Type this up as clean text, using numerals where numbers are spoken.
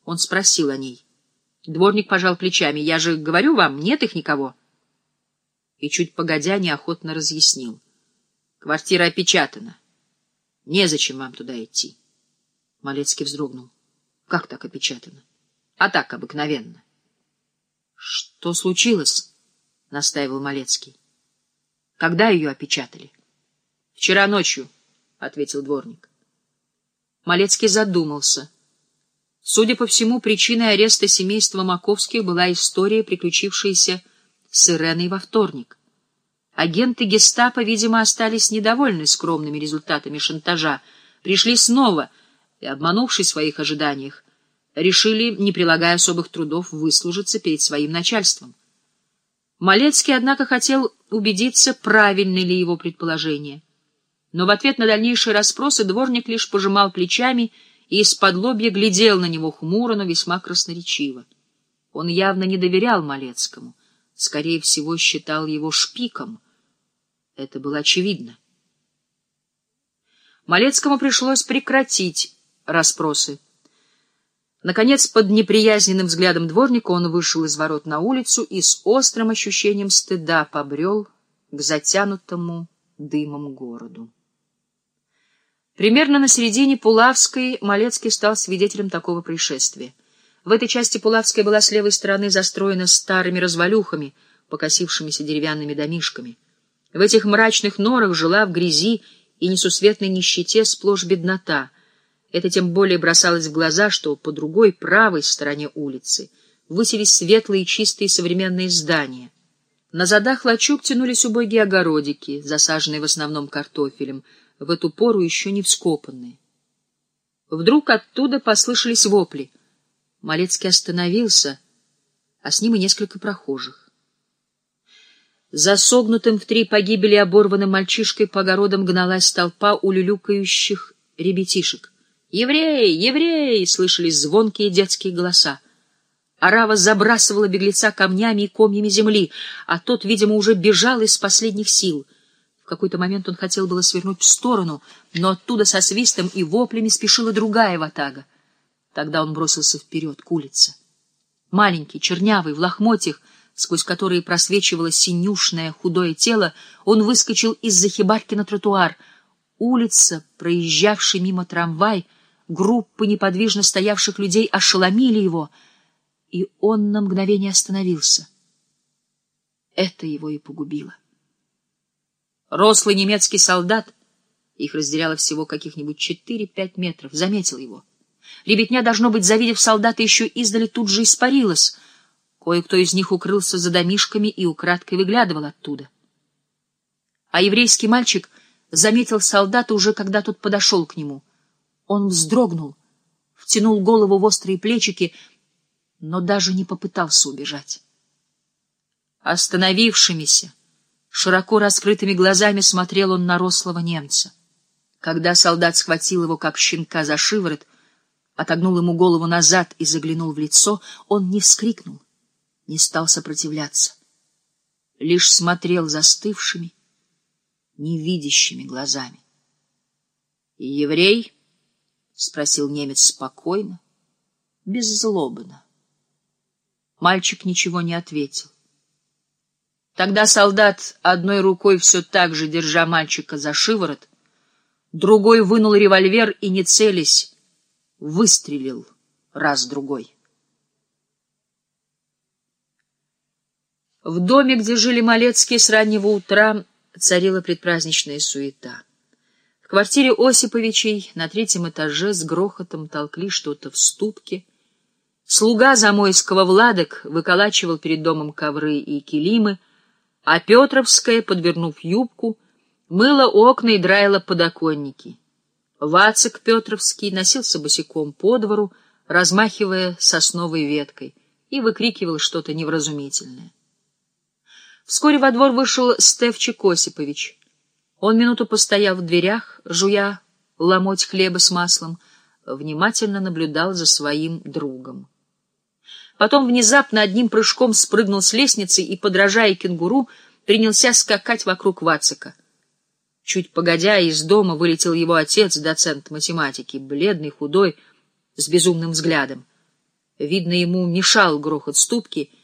Он спросил о ней. Дворник пожал плечами. «Я же говорю вам, нет их никого». И чуть погодя неохотно разъяснил. «Квартира опечатана. Незачем вам туда идти». Малецкий вздрогнул. «Как так опечатано?» «А так, обыкновенно». «Что случилось?» — настаивал Малецкий. «Когда ее опечатали?» «Вчера ночью», — ответил дворник. Малецкий задумался. Судя по всему, причиной ареста семейства Маковских была история, приключившаяся с Иреной во вторник. Агенты гестапо, видимо, остались недовольны скромными результатами шантажа, пришли снова и, обманувшись в своих ожиданиях, решили, не прилагая особых трудов, выслужиться перед своим начальством. Малецкий, однако, хотел убедиться, правильны ли его предположения. Но в ответ на дальнейшие расспросы дворник лишь пожимал плечами и из-подлобья глядел на него хмуро, но весьма красноречиво. Он явно не доверял Малецкому, скорее всего, считал его шпиком. Это было очевидно. Малецкому пришлось прекратить расспросы. Наконец, под неприязненным взглядом дворника он вышел из ворот на улицу и с острым ощущением стыда побрел к затянутому дымом городу. Примерно на середине Пулавской Малецкий стал свидетелем такого происшествия. В этой части Пулавская была с левой стороны застроена старыми развалюхами, покосившимися деревянными домишками. В этих мрачных норах жила в грязи и несусветной нищете сплошь беднота. Это тем более бросалось в глаза, что по другой, правой стороне улицы высились светлые, чистые современные здания. На задах лачуг тянулись убогие огородики, засаженные в основном картофелем, в эту пору еще не вскопанные. Вдруг оттуда послышались вопли. Малецкий остановился, а с ним и несколько прохожих. За согнутым в три погибели оборванным мальчишкой по огородам гналась толпа улюлюкающих ребятишек. «Евреи! Евреи!» — слышались звонкие детские голоса. Орава забрасывала беглеца камнями и комьями земли, а тот, видимо, уже бежал из последних сил. В какой-то момент он хотел было свернуть в сторону, но оттуда со свистом и воплями спешила другая ватага. Тогда он бросился вперед, к улице. Маленький, чернявый, в лохмотьях, сквозь которые просвечивало синюшное худое тело, он выскочил из-за хибарки на тротуар. Улица, проезжавший мимо трамвай, группы неподвижно стоявших людей ошеломили его, и он на мгновение остановился. Это его и погубило. Рослый немецкий солдат, их разделяло всего каких-нибудь 4-5 метров, заметил его. Ребятня, должно быть, завидев солдата, еще издали тут же испарилась. Кое-кто из них укрылся за домишками и украдкой выглядывал оттуда. А еврейский мальчик заметил солдата уже, когда тот подошел к нему. Он вздрогнул, втянул голову в острые плечики, но даже не попытался убежать. Остановившимися, широко раскрытыми глазами смотрел он на рослого немца. Когда солдат схватил его, как щенка, за шиворот, отогнул ему голову назад и заглянул в лицо, он не вскрикнул, не стал сопротивляться, лишь смотрел застывшими, невидящими глазами. — И еврей? — спросил немец спокойно, беззлобно. Мальчик ничего не ответил. Тогда солдат, одной рукой все так же держа мальчика за шиворот, другой вынул револьвер и, не целясь, выстрелил раз-другой. В доме, где жили Малецкие, с раннего утра царила предпраздничная суета. В квартире Осиповичей на 3-м этаже с грохотом толкли что-то в ступке. Слуга Замойского Владок выколачивал перед домом ковры и килимы, а Петровская, подвернув юбку, мыла окна и драила подоконники. Вацик Петровский носился босиком по двору, размахивая сосновой веткой, и выкрикивал что-то невразумительное. Вскоре во двор вышел Стефчик Осипович. Он минуту постоял в дверях, жуя ломоть хлеба с маслом, внимательно наблюдал за своим другом. Потом внезапно одним прыжком спрыгнул с лестницы и, подражая кенгуру, принялся скакать вокруг Вацика. Чуть погодя, из дома вылетел его отец, доцент математики, бледный, худой, с безумным взглядом. Видно, ему мешал грохот ступки,